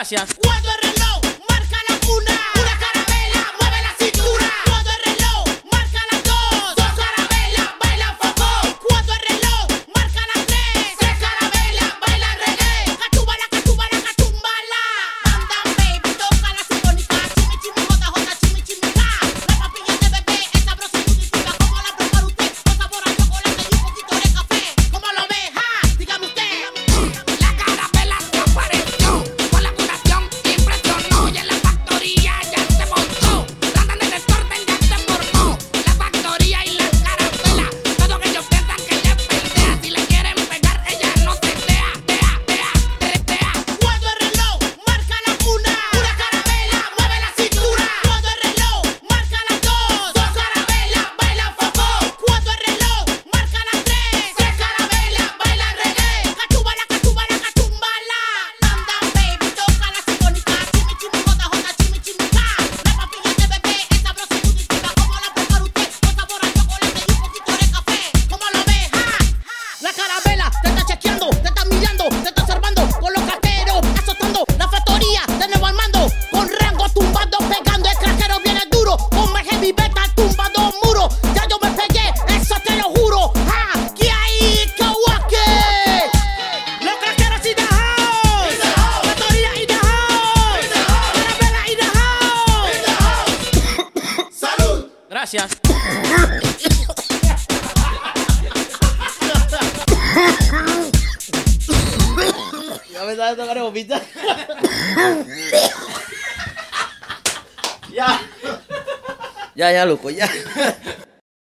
Gracias. Cuando el reloj marca la una carabela mueve la cintura. Cuando el reloj marca las dos carabelas bailan foco. Cuando el reloj marca las tres carabelas bailan reggae. Cachumbala, cachumbala, cachumbala. Anda, baby, toca la sinfónica. Chimi, chimi, jota, jota, chimi, chimi, ja. La papilla de bebé es sabrosa y nutritiva. ¿Cómo la prepara usted? Con sabor a chocolate y un poquito de café. ¿Cómo lo ve? Ja, dígame usted. La carabela se apareció, con la curación impresionó y en la factoría ya se montó. Tratan de desorden, ya se formó. La factoría y la carabela, todos ellos piensan que ella es pelea. Si le quieren pegar, ella no se tea. Cuando el reloj marca la una carabela mueve la cintura. Cuando el reloj marca las dos carabelas bailan foco. Cuando el reloj marca las tres carabelas bailan reggae. Cachumbala, cachumbala, cachumbala. Anda, baby, toca la sinfónica. Chimi, chimi, jota, jota, chimi, chimi, ja. La papilla de bebé es sabrosa y nutritiva. ¿Cómo la prepara usted? Con sabor a chocolate y un poquito de café. ¿Cómo lo ve? Ja. La carabela te está chequeando, te está mirando, te está observando. Con los cateros azotando la factoría de nuevo al mando. Con rango tumbando, pegando. El craquero viene duro. Con más heavy metal tumbando muros. Ya yo me pegué, eso te lo juro. Ja, que ahí, Kawake. Los craqueros in the house. Factoría in the house. Carabela in the house. ¡Salud! Gracias. Ya me está dando ganas de vomitar. Ya. Ya, loco, ya.